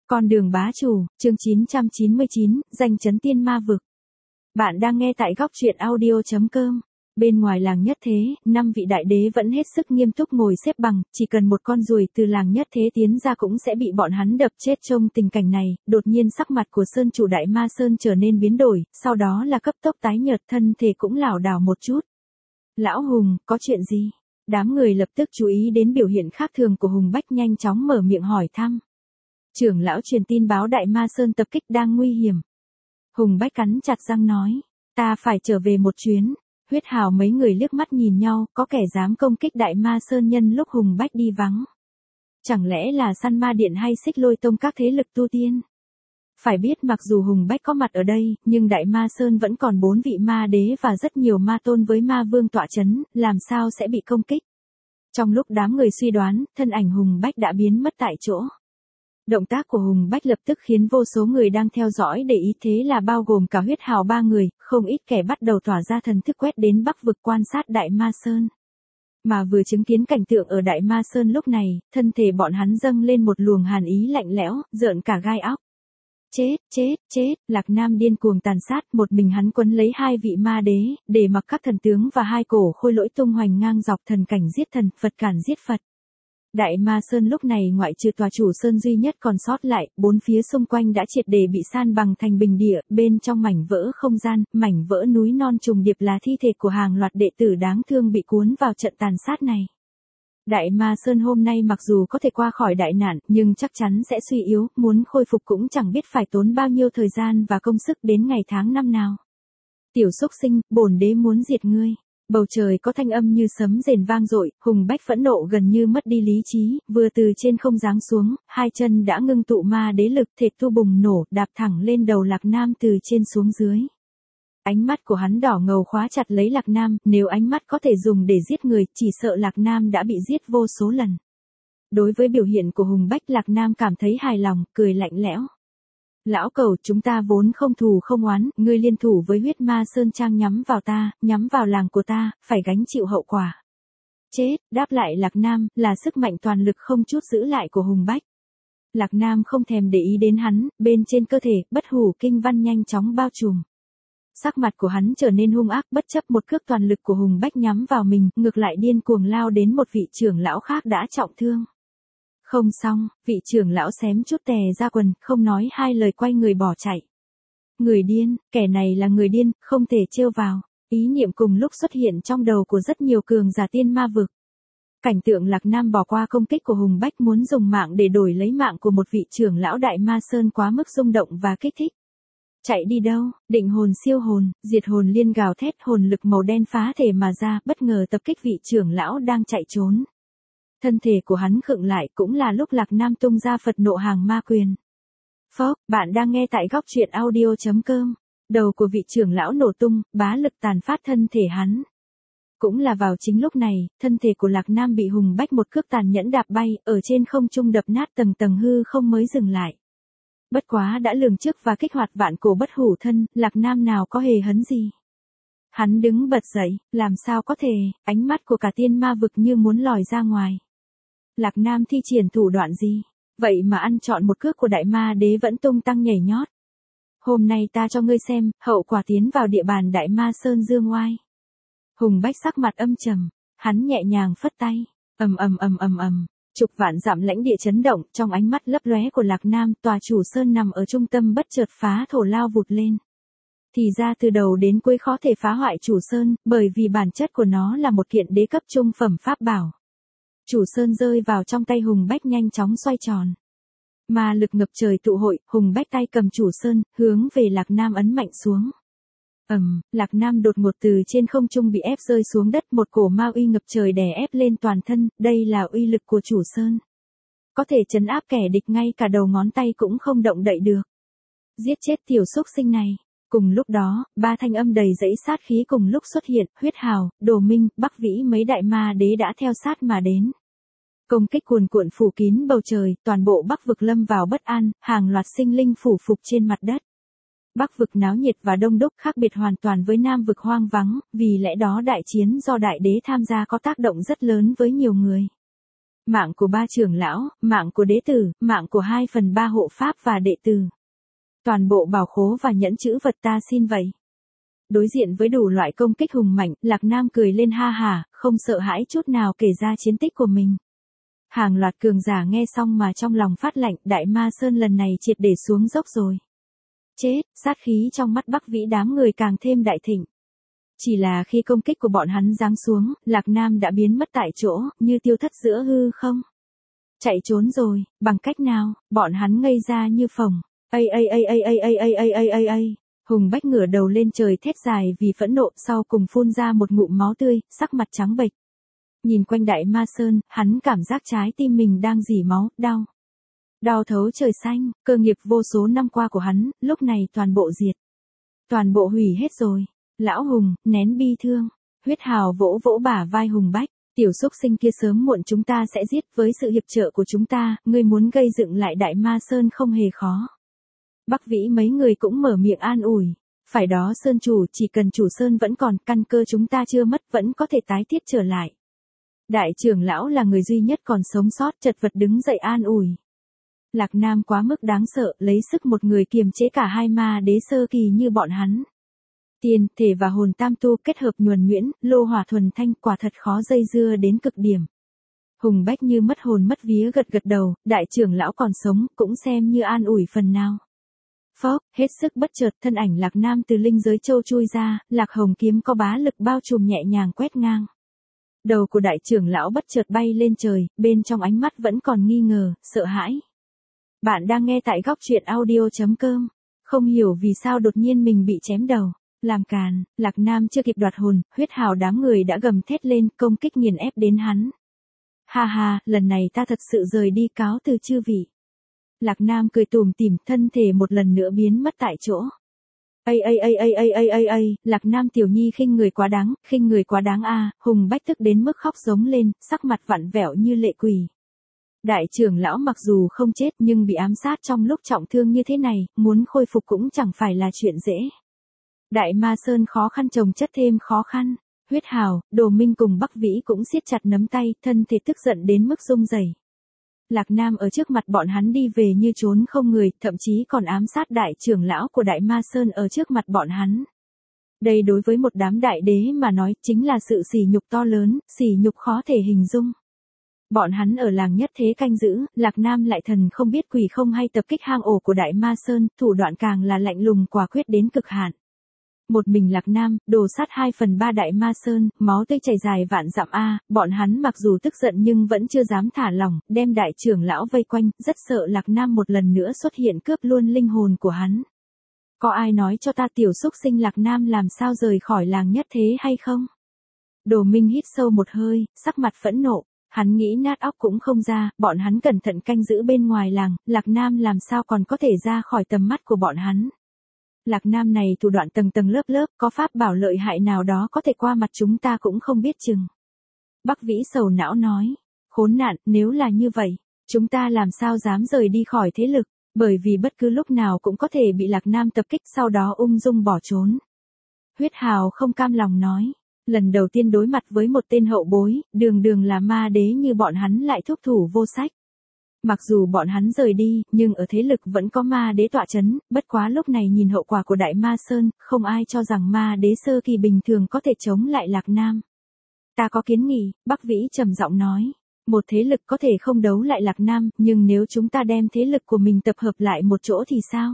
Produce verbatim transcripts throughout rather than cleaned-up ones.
Con đường bá chủ, chương chín trăm chín mươi chín, danh chấn tiên ma vực. Bạn đang nghe tại góc truyện audio chấm com. Bên ngoài làng nhất thế, năm vị đại đế vẫn hết sức nghiêm túc ngồi xếp bằng, chỉ cần một con ruồi từ làng nhất thế tiến ra cũng sẽ bị bọn hắn đập chết. Trong tình cảnh này, đột nhiên sắc mặt của Sơn chủ Đại Ma Sơn trở nên biến đổi, sau đó là cấp tốc tái nhợt, thân thể cũng lảo đảo một chút. Lão Hùng, có chuyện gì? Đám người lập tức chú ý đến biểu hiện khác thường của Hùng Bách, nhanh chóng mở miệng hỏi thăm. Trưởng lão truyền tin báo Đại Ma Sơn tập kích đang nguy hiểm. Hùng Bách cắn chặt răng nói, ta phải trở về một chuyến. Huyết Hào mấy người liếc mắt nhìn nhau, có kẻ dám công kích Đại Ma Sơn nhân lúc Hùng Bách đi vắng. Chẳng lẽ là Săn Ma Điện hay Xích Lôi Tông, các thế lực tu tiên? Phải biết mặc dù Hùng Bách có mặt ở đây, nhưng Đại Ma Sơn vẫn còn bốn vị ma đế và rất nhiều ma tôn với ma vương tọa chấn, làm sao sẽ bị công kích? Trong lúc đám người suy đoán, thân ảnh Hùng Bách đã biến mất tại chỗ. Động tác của Hùng Bách lập tức khiến vô số người đang theo dõi để ý, thế là bao gồm cả Huyết Hào ba người, không ít kẻ bắt đầu tỏa ra thần thức quét đến Bắc vực quan sát Đại Ma Sơn. Mà vừa chứng kiến cảnh tượng ở Đại Ma Sơn lúc này, thân thể bọn hắn dâng lên một luồng hàn ý lạnh lẽo, rợn cả gai óc. Chết, chết, chết, Lạc Nam điên cuồng tàn sát, một mình hắn quấn lấy hai vị ma đế, để mặc các thần tướng và hai cổ khôi lỗi tung hoành ngang dọc, thần cảnh giết thần, Phật cản giết Phật. Đại Ma Sơn lúc này ngoại trừ tòa chủ sơn duy nhất còn sót lại, bốn phía xung quanh đã triệt để bị san bằng thành bình địa, bên trong mảnh vỡ không gian, mảnh vỡ núi non trùng điệp là thi thể của hàng loạt đệ tử đáng thương bị cuốn vào trận tàn sát này. Đại Ma Sơn hôm nay mặc dù có thể qua khỏi đại nạn, nhưng chắc chắn sẽ suy yếu, muốn khôi phục cũng chẳng biết phải tốn bao nhiêu thời gian và công sức, đến ngày tháng năm nào. Tiểu xúc sinh, bổn đế muốn diệt ngươi. Bầu trời có thanh âm như sấm rền vang dội, Hùng Bách phẫn nộ gần như mất đi lý trí, vừa từ trên không giáng xuống, hai chân đã ngưng tụ ma đế lực, thể tu bùng nổ, đạp thẳng lên đầu Lạc Nam từ trên xuống dưới. Ánh mắt của hắn đỏ ngầu khóa chặt lấy Lạc Nam, nếu ánh mắt có thể dùng để giết người, chỉ sợ Lạc Nam đã bị giết vô số lần. Đối với biểu hiện của Hùng Bách, Lạc Nam cảm thấy hài lòng, cười lạnh lẽo. Lão Cẩu, chúng ta vốn không thù không oán, ngươi liên thủ với Huyết Ma Sơn Trang nhắm vào ta, nhắm vào làng của ta, phải gánh chịu hậu quả. Chết, đáp lại Lạc Nam, là sức mạnh toàn lực không chút giữ lại của Hùng Bách. Lạc Nam không thèm để ý đến hắn, bên trên cơ thể, bất hủ kinh văn nhanh chóng bao trùm. Sắc mặt của hắn trở nên hung ác, bất chấp một cước toàn lực của Hùng Bách nhắm vào mình, ngược lại điên cuồng lao đến một vị trưởng lão khác đã trọng thương. Không xong, vị trưởng lão xém chút tè ra quần, không nói hai lời quay người bỏ chạy. Người điên, kẻ này là người điên, không thể trêu vào. Ý niệm cùng lúc xuất hiện trong đầu của rất nhiều cường giả tiên ma vực. Cảnh tượng Lạc Nam bỏ qua công kích của Hùng Bách muốn dùng mạng để đổi lấy mạng của một vị trưởng lão Đại Ma Sơn quá mức rung động và kích thích. Chạy đi đâu? Định hồn siêu hồn, diệt hồn liên gào thét, hồn lực màu đen phá thể mà ra, bất ngờ tập kích vị trưởng lão đang chạy trốn. Thân thể của hắn khựng lại, cũng là lúc Lạc Nam tung ra Phật nộ hàng ma quyền. Phốc, bạn đang nghe tại góc truyện audio chấm com. Đầu của vị trưởng lão nổ tung, bá lực tàn phát thân thể hắn. Cũng là vào chính lúc này, thân thể của Lạc Nam bị Hùng Bách một cước tàn nhẫn đạp bay, ở trên không trung đập nát tầng tầng hư không mới dừng lại. Bất quá đã lường trước và kích hoạt vạn cổ bất hủ thân, Lạc Nam nào có hề hấn gì. Hắn đứng bật dậy, làm sao có thể, ánh mắt của cả tiên ma vực như muốn lòi ra ngoài. Lạc Nam thi triển thủ đoạn gì? Vậy mà ăn trọn một cước của Đại Ma Đế vẫn tung tăng nhảy nhót. Hôm nay ta cho ngươi xem, hậu quả tiến vào địa bàn Đại Ma Sơn dương oai. Hùng Bách sắc mặt âm trầm, hắn nhẹ nhàng phất tay, ầm ầm ầm ầm ầm, chục vạn dặm lãnh địa chấn động, trong ánh mắt lấp lóe của Lạc Nam, tòa chủ sơn nằm ở trung tâm bất chợt phá thổ lao vụt lên. Thì ra từ đầu đến cuối khó thể phá hoại chủ sơn, bởi vì bản chất của nó là một kiện đế cấp trung phẩm pháp bảo. Chủ sơn rơi vào trong tay Hùng Bách nhanh chóng xoay tròn. Ma lực ngập trời tụ hội, Hùng Bách tay cầm chủ sơn, hướng về Lạc Nam ấn mạnh xuống. Ầm, um, Lạc Nam đột ngột từ trên không trung bị ép rơi xuống đất, một cổ ma uy ngập trời đè ép lên toàn thân, đây là uy lực của chủ sơn. Có thể trấn áp kẻ địch ngay cả đầu ngón tay cũng không động đậy được. Giết chết tiểu xúc sinh này. Cùng lúc đó, ba thanh âm đầy dẫy sát khí cùng lúc xuất hiện, Huyết Hào, Đồ Minh, Bắc Vĩ mấy đại ma đế đã theo sát mà đến. Công kích cuồn cuộn phủ kín bầu trời, toàn bộ Bắc vực lâm vào bất an, hàng loạt sinh linh phủ phục trên mặt đất. Bắc vực náo nhiệt và đông đúc, khác biệt hoàn toàn với Nam vực hoang vắng, vì lẽ đó đại chiến do đại đế tham gia có tác động rất lớn với nhiều người. Mạng của ba trưởng lão, mạng của đế tử, mạng của hai phần ba hộ pháp và đệ tử. Toàn bộ bảo khố và nhẫn chữ vật ta xin vậy. Đối diện với đủ loại công kích hùng mạnh, Lạc Nam cười lên ha hả, không sợ hãi chút nào kể ra chiến tích của mình. Hàng loạt cường giả nghe xong mà trong lòng phát lạnh, Đại Ma Sơn lần này triệt để xuống dốc rồi. Chết, sát khí trong mắt Bắc Vĩ đám người càng thêm đại thịnh. Chỉ là khi công kích của bọn hắn giáng xuống, Lạc Nam đã biến mất tại chỗ, như tiêu thất giữa hư không. Chạy trốn rồi, bằng cách nào, bọn hắn ngây ra như phồng. Ây ây ây ây ây ây ây ây ây ây ây. Hùng Bách ngửa đầu lên trời thét dài vì phẫn nộ, sau cùng phun ra một ngụm máu tươi, sắc mặt trắng bệch. Nhìn quanh Đại Ma Sơn, hắn cảm giác trái tim mình đang rỉ máu, đau. Đau thấu trời xanh, cơ nghiệp vô số năm qua của hắn, lúc này toàn bộ diệt. Toàn bộ hủy hết rồi. Lão Hùng, nén bi thương. Huyết Hào vỗ vỗ bả vai Hùng Bách. Tiểu xúc sinh kia sớm muộn chúng ta sẽ giết, với sự hiệp trợ của chúng ta, ngươi muốn gây dựng lại Đại Ma Sơn không hề khó. Bắc Vĩ mấy người cũng mở miệng an ủi. Phải đó Sơn chủ, chỉ cần chủ Sơn vẫn còn, căn cơ chúng ta chưa mất vẫn có thể tái thiết trở lại. Đại trưởng lão là người duy nhất còn sống sót, chật vật đứng dậy an ủi. Lạc Nam quá mức đáng sợ, lấy sức một người kiềm chế cả hai ma đế sơ kỳ như bọn hắn. Tiền, thể và hồn tam tu kết hợp nhuần nhuyễn, lô hỏa thuần thanh, quả thật khó dây dưa đến cực điểm. Hùng Bách như mất hồn mất vía gật gật đầu, đại trưởng lão còn sống, cũng xem như an ủi phần nào. Phốc, hết sức bất chợt thân ảnh Lạc Nam từ linh giới châu chui ra, Lạc Hồng kiếm có bá lực bao trùm nhẹ nhàng quét ngang. Đầu của đại trưởng lão bất chợt bay lên trời, bên trong ánh mắt vẫn còn nghi ngờ, sợ hãi. Bạn đang nghe tại góc truyện audio chấm com. Không hiểu vì sao đột nhiên mình bị chém đầu. Làm càn, Lạc Nam chưa kịp đoạt hồn, Huyết Hào đám người đã gầm thét lên, công kích nghiền ép đến hắn. Ha ha, lần này ta thật sự rời đi cáo từ chư vị. Lạc Nam cười tủm tỉm, thân thể một lần nữa biến mất tại chỗ. Ây ây ây ây ây ây ây ây, Lạc Nam tiểu nhi khinh người quá đáng, khinh người quá đáng a. Hùng Bách tức đến mức khóc giống lên, sắc mặt vặn vẹo như lệ quỷ. Đại trưởng lão mặc dù không chết nhưng bị ám sát trong lúc trọng thương như thế này, muốn khôi phục cũng chẳng phải là chuyện dễ. Đại Ma Sơn khó khăn chồng chất thêm khó khăn. Huyết Hào, Đồ Minh cùng Bắc Vĩ cũng siết chặt nắm tay, thân thể tức giận đến mức rung rẩy. Lạc Nam ở trước mặt bọn hắn đi về như trốn không người, thậm chí còn ám sát đại trưởng lão của Đại Ma Sơn ở trước mặt bọn hắn. Đây đối với một đám đại đế mà nói chính là sự sỉ nhục to lớn, sỉ nhục khó thể hình dung. Bọn hắn ở làng nhất thế canh giữ, Lạc Nam lại thần không biết quỷ không hay tập kích hang ổ của Đại Ma Sơn, thủ đoạn càng là lạnh lùng quả quyết đến cực hạn. Một mình Lạc Nam, đồ sát hai phần ba Đại Ma Sơn, máu tươi chảy dài vạn dặm a, bọn hắn mặc dù tức giận nhưng vẫn chưa dám thả lỏng, đem đại trưởng lão vây quanh, rất sợ Lạc Nam một lần nữa xuất hiện cướp luôn linh hồn của hắn. Có ai nói cho ta tiểu xúc sinh Lạc Nam làm sao rời khỏi làng nhất thế hay không? Đồ Minh hít sâu một hơi, sắc mặt phẫn nộ, hắn nghĩ nát óc cũng không ra, bọn hắn cẩn thận canh giữ bên ngoài làng, Lạc Nam làm sao còn có thể ra khỏi tầm mắt của bọn hắn. Lạc Nam này thủ đoạn tầng tầng lớp lớp, có pháp bảo lợi hại nào đó có thể qua mặt chúng ta cũng không biết chừng. Bắc Vĩ sầu não nói, khốn nạn, nếu là như vậy, chúng ta làm sao dám rời đi khỏi thế lực, bởi vì bất cứ lúc nào cũng có thể bị Lạc Nam tập kích sau đó ung dung bỏ trốn. Huyết Hào không cam lòng nói, lần đầu tiên đối mặt với một tên hậu bối, đường đường là ma đế như bọn hắn lại thúc thủ vô sách. Mặc dù bọn hắn rời đi, nhưng ở thế lực vẫn có ma đế tọa chấn, bất quá lúc này nhìn hậu quả của Đại Ma Sơn, không ai cho rằng ma đế sơ kỳ bình thường có thể chống lại Lạc Nam. Ta có kiến nghị, Bắc Vĩ trầm giọng nói, một thế lực có thể không đấu lại Lạc Nam, nhưng nếu chúng ta đem thế lực của mình tập hợp lại một chỗ thì sao?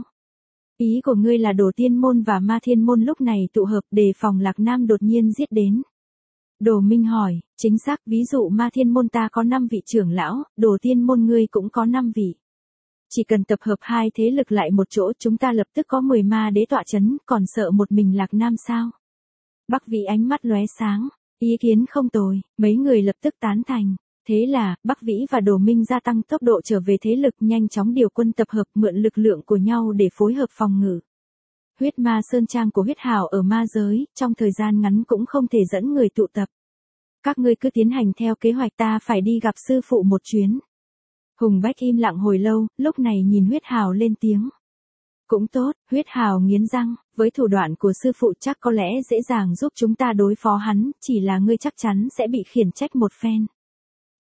Ý của ngươi là Đồ Tiên Môn và Ma Thiên Môn lúc này tụ hợp đề phòng Lạc Nam đột nhiên giết đến. Đồ Minh hỏi, chính xác, ví dụ Ma Thiên Môn ta có năm vị trưởng lão, Đồ Tiên Môn ngươi cũng có năm vị. Chỉ cần tập hợp hai thế lực lại một chỗ chúng ta lập tức có mười ma đế tọa chấn, còn sợ một mình Lạc Nam sao? Bắc Vĩ ánh mắt lóe sáng, ý kiến không tồi, mấy người lập tức tán thành. Thế là, Bắc Vĩ và Đồ Minh gia tăng tốc độ trở về thế lực, nhanh chóng điều quân tập hợp, mượn lực lượng của nhau để phối hợp phòng ngự. Huyết Ma Sơn trang của Huyết Hào ở ma giới, trong thời gian ngắn cũng không thể dẫn người tụ tập. Các ngươi cứ tiến hành theo kế hoạch, ta phải đi gặp sư phụ một chuyến. Hùng Bách im lặng hồi lâu, lúc này nhìn Huyết Hào lên tiếng. Cũng tốt, Huyết Hào nghiến răng, với thủ đoạn của sư phụ chắc có lẽ dễ dàng giúp chúng ta đối phó hắn, chỉ là ngươi chắc chắn sẽ bị khiển trách một phen.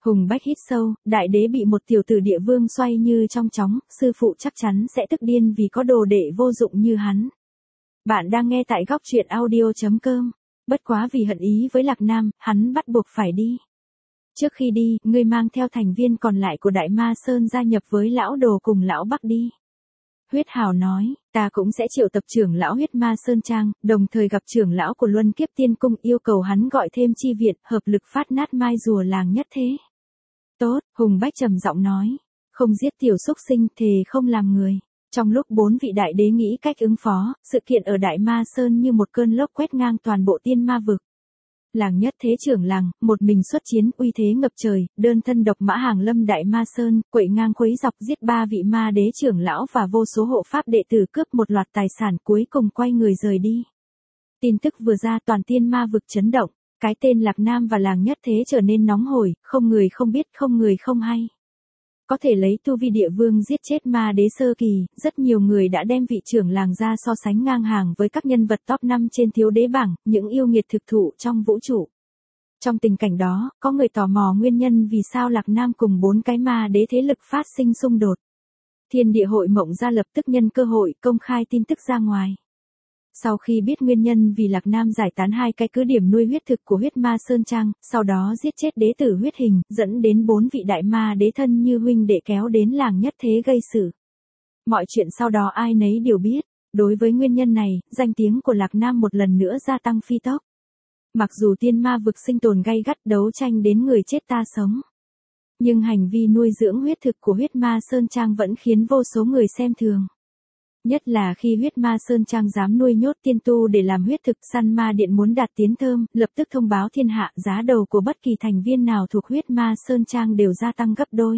Hùng Bách hít sâu, đại đế bị một tiểu tử địa vương xoay như trong chóng, sư phụ chắc chắn sẽ tức điên vì có đồ đệ vô dụng như hắn. Bạn đang nghe tại góc truyện audio.com. Bất quá vì hận ý với Lạc Nam, hắn bắt buộc phải đi. Trước khi đi, ngươi mang theo thành viên còn lại của Đại Ma Sơn gia nhập với lão đồ cùng lão Bắc đi. Huyết Hào nói, ta cũng sẽ triệu tập trưởng lão Huyết Ma Sơn Trang, đồng thời gặp trưởng lão của Luân Kiếp Tiên Cung, yêu cầu hắn gọi thêm chi viện, hợp lực phát nát mai rùa làng nhất thế. Tốt, Hùng Bách trầm giọng nói, không giết tiểu xúc sinh, thề không làm người. Trong lúc bốn vị đại đế nghĩ cách ứng phó, sự kiện ở Đại Ma Sơn như một cơn lốc quét ngang toàn bộ tiên ma vực. Làng nhất thế trưởng làng, một mình xuất chiến, uy thế ngập trời, đơn thân độc mã hàng lâm Đại Ma Sơn, quậy ngang khuấy dọc giết ba vị ma đế trưởng lão và vô số hộ pháp đệ tử, cướp một loạt tài sản, cuối cùng quay người rời đi. Tin tức vừa ra toàn tiên ma vực chấn động, cái tên Lạc Nam và làng nhất thế trở nên nóng hổi, không người không biết, không người không hay. Có thể lấy tu vi địa vương giết chết ma đế sơ kỳ, rất nhiều người đã đem vị trưởng làng ra so sánh ngang hàng với các nhân vật top năm trên thiếu đế bảng, những yêu nghiệt thực thụ trong vũ trụ. Trong tình cảnh đó, có người tò mò nguyên nhân vì sao Lạc Nam cùng bốn cái ma đế thế lực phát sinh xung đột. Thiên địa hội mộng ra lập tức nhân cơ hội công khai tin tức ra ngoài. Sau khi biết nguyên nhân vì Lạc Nam giải tán hai cái cứ điểm nuôi huyết thực của Huyết Ma Sơn Trang, sau đó giết chết đế tử huyết hình, dẫn đến bốn vị đại ma đế thân như huynh đệ kéo đến làng nhất thế gây sự. Mọi chuyện sau đó ai nấy đều biết, đối với nguyên nhân này, danh tiếng của Lạc Nam một lần nữa gia tăng phi tốc. Mặc dù tiên ma vực sinh tồn gay gắt đấu tranh đến người chết ta sống. Nhưng hành vi nuôi dưỡng huyết thực của Huyết Ma Sơn Trang vẫn khiến vô số người xem thường. Nhất là khi Huyết Ma Sơn Trang dám nuôi nhốt tiên tu để làm huyết thực, săn ma điện muốn đạt tiến thơm, lập tức thông báo thiên hạ, giá đầu của bất kỳ thành viên nào thuộc Huyết Ma Sơn Trang đều gia tăng gấp đôi.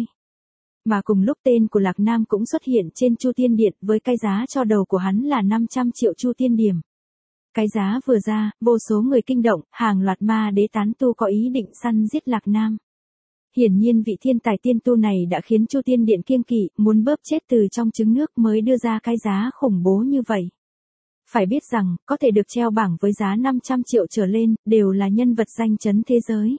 Mà cùng lúc tên của Lạc Nam cũng xuất hiện trên Chu Tiên Điện, với cái giá cho đầu của hắn là năm trăm triệu Chu Tiên Điểm. Cái giá vừa ra, vô số người kinh động, hàng loạt ma đế tán tu có ý định săn giết Lạc Nam. Hiển nhiên vị thiên tài tiên tu này đã khiến Chu Tiên Điện kiêng kỵ, muốn bóp chết từ trong trứng nước mới đưa ra cái giá khủng bố như vậy. Phải biết rằng, có thể được treo bảng với giá năm trăm triệu trở lên, đều là nhân vật danh chấn thế giới.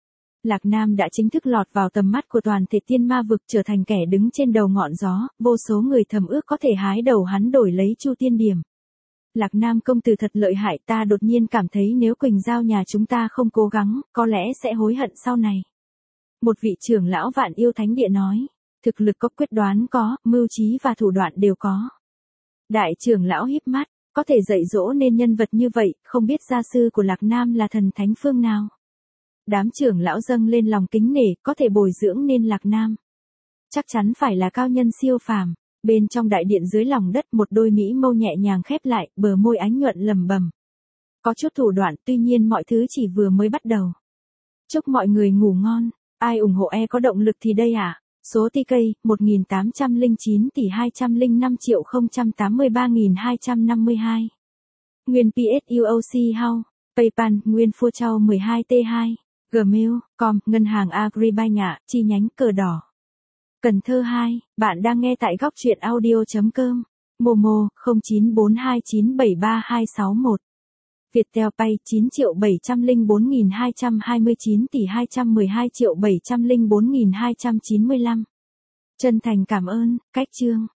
Lạc Nam đã chính thức lọt vào tầm mắt của toàn thể tiên ma vực, trở thành kẻ đứng trên đầu ngọn gió, vô số người thầm ước có thể hái đầu hắn đổi lấy Chu Tiên Điểm. Lạc Nam công tử thật lợi hại, ta đột nhiên cảm thấy nếu Quỳnh Giao nhà chúng ta không cố gắng, có lẽ sẽ hối hận sau này. Một vị trưởng lão Vạn Yêu Thánh Địa nói, thực lực có, quyết đoán có, mưu trí và thủ đoạn đều có. Đại trưởng lão híp mắt, có thể dạy dỗ nên nhân vật như vậy, không biết gia sư của Lạc Nam là thần thánh phương nào. Đám trưởng lão dâng lên lòng kính nể, có thể bồi dưỡng nên Lạc Nam. Chắc chắn phải là cao nhân siêu phàm. Bên trong đại điện dưới lòng đất, một đôi mỹ mâu nhẹ nhàng khép lại, bờ môi ánh nhuận lẩm bẩm. Có chút thủ đoạn, tuy nhiên mọi thứ chỉ vừa mới bắt đầu. Chúc mọi người ngủ ngon. Ai ủng hộ e có động lực thì đây à? Số tê ca, một nghìn tám trăm lẻ chín tỷ hai trăm lẻ năm triệu không trăm tám mươi ba nghìn hai trăm năm mươi hai. Nguyên pê ét u o xê House, PayPal, Nguyên Phua Châu mười hai T hai, Gmail, com, Ngân hàng Agribank ạ, chi nhánh Cờ Đỏ. Cần Thơ hai, bạn đang nghe tại góc truyện audio.com. Momo, không chín bốn hai chín bảy ba hai sáu một. Viettel Pay, chín triệu bảy trăm lẻ bốn nghìn hai trăm hai mươi chín tỷ hai trăm mười hai triệu bảy trăm lẻ bốn nghìn hai trăm chín mươi lăm. Chân thành cảm ơn, cách chương.